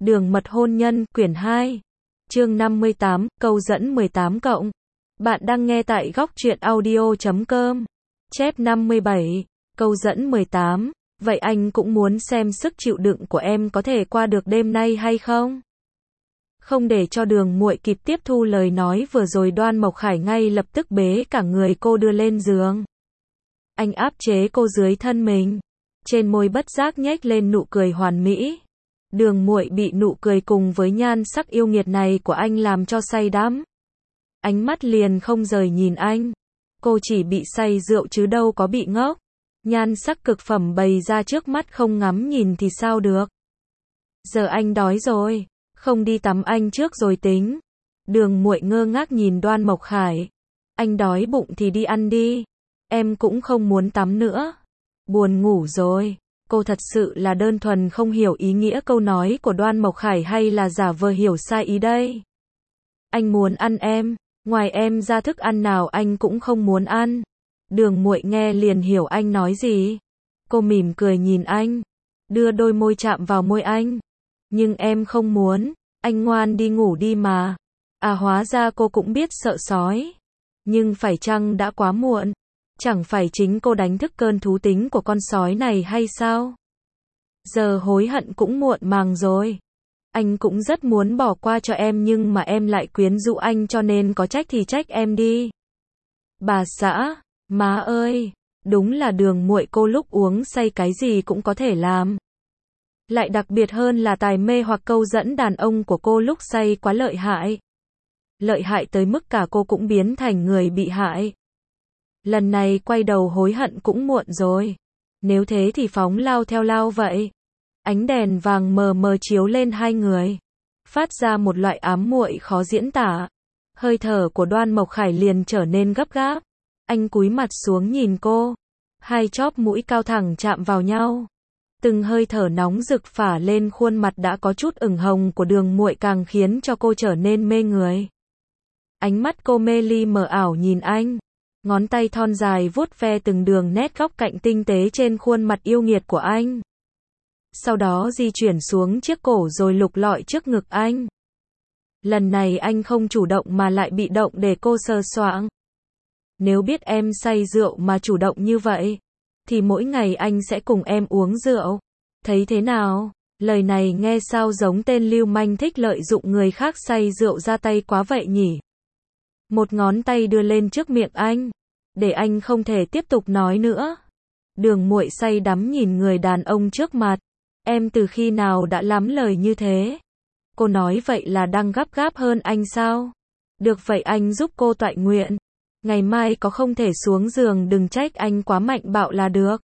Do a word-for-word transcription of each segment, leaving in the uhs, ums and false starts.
Đường mật hôn nhân, quyển hai. Chương năm mươi tám, câu dẫn mười tám cộng. Bạn đang nghe tại góc truyện audio chấm com. Chép năm mươi bảy, câu dẫn mười tám. Vậy anh cũng muốn xem sức chịu đựng của em có thể qua được đêm nay hay không? Không để cho Đường Muội kịp tiếp thu lời nói vừa rồi, Đoan Mộc Khải ngay lập tức bế cả người cô đưa lên giường. Anh áp chế cô dưới thân mình. Trên môi bất giác nhếch lên nụ cười hoàn mỹ. Đường Muội bị nụ cười cùng với nhan sắc yêu nghiệt này của anh làm cho say đắm. Ánh mắt liền không rời nhìn anh. Cô chỉ bị say rượu chứ đâu có bị ngốc. Nhan sắc cực phẩm bày ra trước mắt, không ngắm nhìn thì sao được. Giờ anh đói rồi, không đi tắm anh trước rồi tính. Đường Muội ngơ ngác nhìn Đoan Mộc Khải. Anh đói bụng thì đi ăn đi. Em cũng không muốn tắm nữa. Buồn ngủ rồi. Cô thật sự là đơn thuần không hiểu ý nghĩa câu nói của Đoan Mộc Khải hay là giả vờ hiểu sai ý đây. Anh muốn ăn em, ngoài em ra thức ăn nào anh cũng không muốn ăn. Đường Muội nghe liền hiểu anh nói gì. Cô mỉm cười nhìn anh, đưa đôi môi chạm vào môi anh. Nhưng em không muốn, anh ngoan đi ngủ đi mà. À, hóa ra cô cũng biết sợ sói. Nhưng phải chăng đã quá muộn? Chẳng phải chính cô đánh thức cơn thú tính của con sói này hay sao? Giờ hối hận cũng muộn màng rồi. Anh cũng rất muốn bỏ qua cho em nhưng mà em lại quyến rũ anh, cho nên có trách thì trách em đi. Bà xã, má ơi, đúng là Đường Muội cô lúc uống say cái gì cũng có thể làm. Lại đặc biệt hơn là tài mê hoặc câu dẫn đàn ông của cô lúc say quá lợi hại. Lợi hại tới mức cả cô cũng biến thành người bị hại. Lần này quay đầu hối hận cũng muộn rồi. Nếu thế thì phóng lao theo lao vậy. Ánh đèn vàng mờ mờ chiếu lên hai người, phát ra một loại ám muội khó diễn tả. Hơi thở của Đoan Mộc Khải liền trở nên gấp gáp. Anh cúi mặt xuống nhìn cô. Hai chóp mũi cao thẳng chạm vào nhau. Từng hơi thở nóng rực phả lên khuôn mặt đã có chút ửng hồng của Đường Muội càng khiến cho cô trở nên mê người. Ánh mắt cô mê ly mờ ảo nhìn anh. Ngón tay thon dài vuốt ve từng đường nét góc cạnh tinh tế trên khuôn mặt yêu nghiệt của anh. Sau đó di chuyển xuống chiếc cổ rồi lục lọi trước ngực anh. Lần này anh không chủ động mà lại bị động để cô sờ soạng. Nếu biết em say rượu mà chủ động như vậy, thì mỗi ngày anh sẽ cùng em uống rượu. Thấy thế nào? Lời này nghe sao giống tên lưu manh thích lợi dụng người khác say rượu ra tay quá vậy nhỉ? Một ngón tay đưa lên trước miệng anh, để anh không thể tiếp tục nói nữa. Đường Muội say đắm nhìn người đàn ông trước mặt. Em từ khi nào đã lắm lời như thế? Cô nói vậy là đang gấp gáp hơn anh sao? Được vậy anh giúp cô toại nguyện. Ngày mai có không thể xuống giường đừng trách anh quá mạnh bạo là được.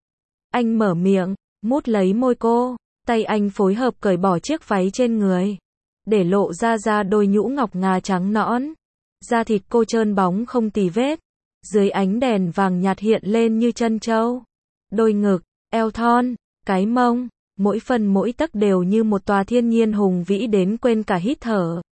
Anh mở miệng, mút lấy môi cô. Tay anh phối hợp cởi bỏ chiếc váy trên người, để lộ ra ra đôi nhũ ngọc ngà trắng nõn. Da thịt cô trơn bóng không tì vết. Dưới ánh đèn vàng nhạt hiện lên như trân châu. Đôi ngực, eo thon, cái mông, mỗi phần mỗi tấc đều như một tòa thiên nhiên hùng vĩ đến quên cả hít thở.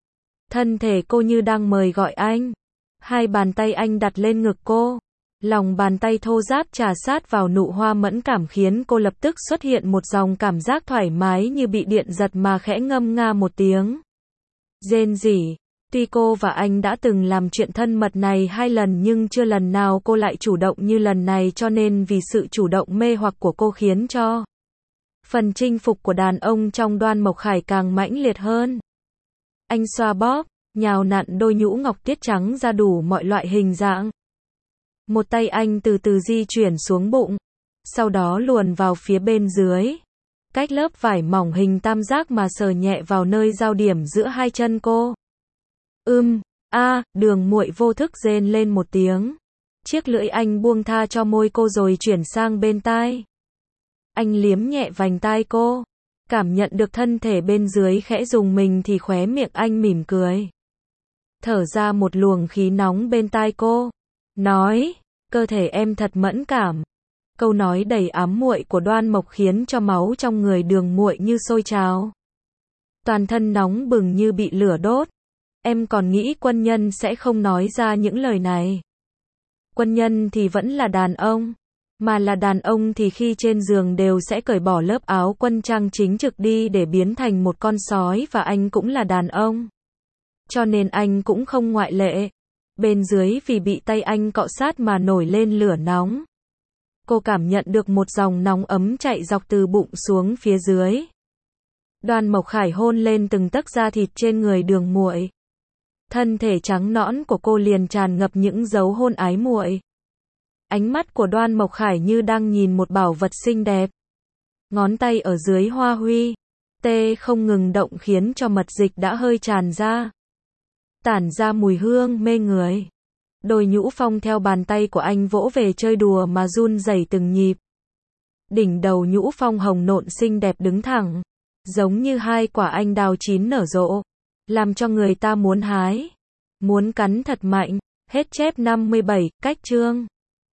Thân thể cô như đang mời gọi anh. Hai bàn tay anh đặt lên ngực cô. Lòng bàn tay thô ráp trà sát vào nụ hoa mẫn cảm khiến cô lập tức xuất hiện một dòng cảm giác thoải mái như bị điện giật mà khẽ ngâm nga một tiếng. Rên rỉ. Tuy cô và anh đã từng làm chuyện thân mật này hai lần nhưng chưa lần nào cô lại chủ động như lần này, cho nên vì sự chủ động mê hoặc của cô khiến cho phần chinh phục của đàn ông trong Đoan Mộc Khải càng mãnh liệt hơn. Anh xoa bóp, nhào nặn đôi nhũ ngọc tiết trắng ra đủ mọi loại hình dạng. Một tay anh từ từ di chuyển xuống bụng, sau đó luồn vào phía bên dưới, cách lớp vải mỏng hình tam giác mà sờ nhẹ vào nơi giao điểm giữa hai chân cô. Ưm, a, à, Đường Muội vô thức rên lên một tiếng. Chiếc lưỡi anh buông tha cho môi cô rồi chuyển sang bên tai. Anh liếm nhẹ vành tai cô, cảm nhận được thân thể bên dưới khẽ rùng mình thì khóe miệng anh mỉm cười. Thở ra một luồng khí nóng bên tai cô, nói, cơ thể em thật mẫn cảm. Câu nói đầy ám muội của Đoan Mộc khiến cho máu trong người Đường Muội như sôi trào. Toàn thân nóng bừng như bị lửa đốt. Em còn nghĩ quân nhân sẽ không nói ra những lời này. Quân nhân thì vẫn là đàn ông. Mà là đàn ông thì khi trên giường đều sẽ cởi bỏ lớp áo quân trang chính trực đi để biến thành một con sói, và anh cũng là đàn ông. Cho nên anh cũng không ngoại lệ. Bên dưới vì bị tay anh cọ sát mà nổi lên lửa nóng. Cô cảm nhận được một dòng nóng ấm chạy dọc từ bụng xuống phía dưới. Đoan Mộc Khải hôn lên từng tấc da thịt trên người Đường Muội. Thân thể trắng nõn của cô liền tràn ngập những dấu hôn ái muội. Ánh mắt của Đoan Mộc Khải như đang nhìn một bảo vật xinh đẹp. Ngón tay ở dưới hoa huy, tê không ngừng động khiến cho mật dịch đã hơi tràn ra. Tản ra mùi hương mê người. Đôi nhũ phong theo bàn tay của anh vỗ về chơi đùa mà run rẩy từng nhịp. Đỉnh đầu nhũ phong hồng nộn xinh đẹp đứng thẳng, giống như hai quả anh đào chín nở rộ, làm cho người ta muốn hái, muốn cắn thật mạnh. Hết chép năm mươi bảy, cách chương.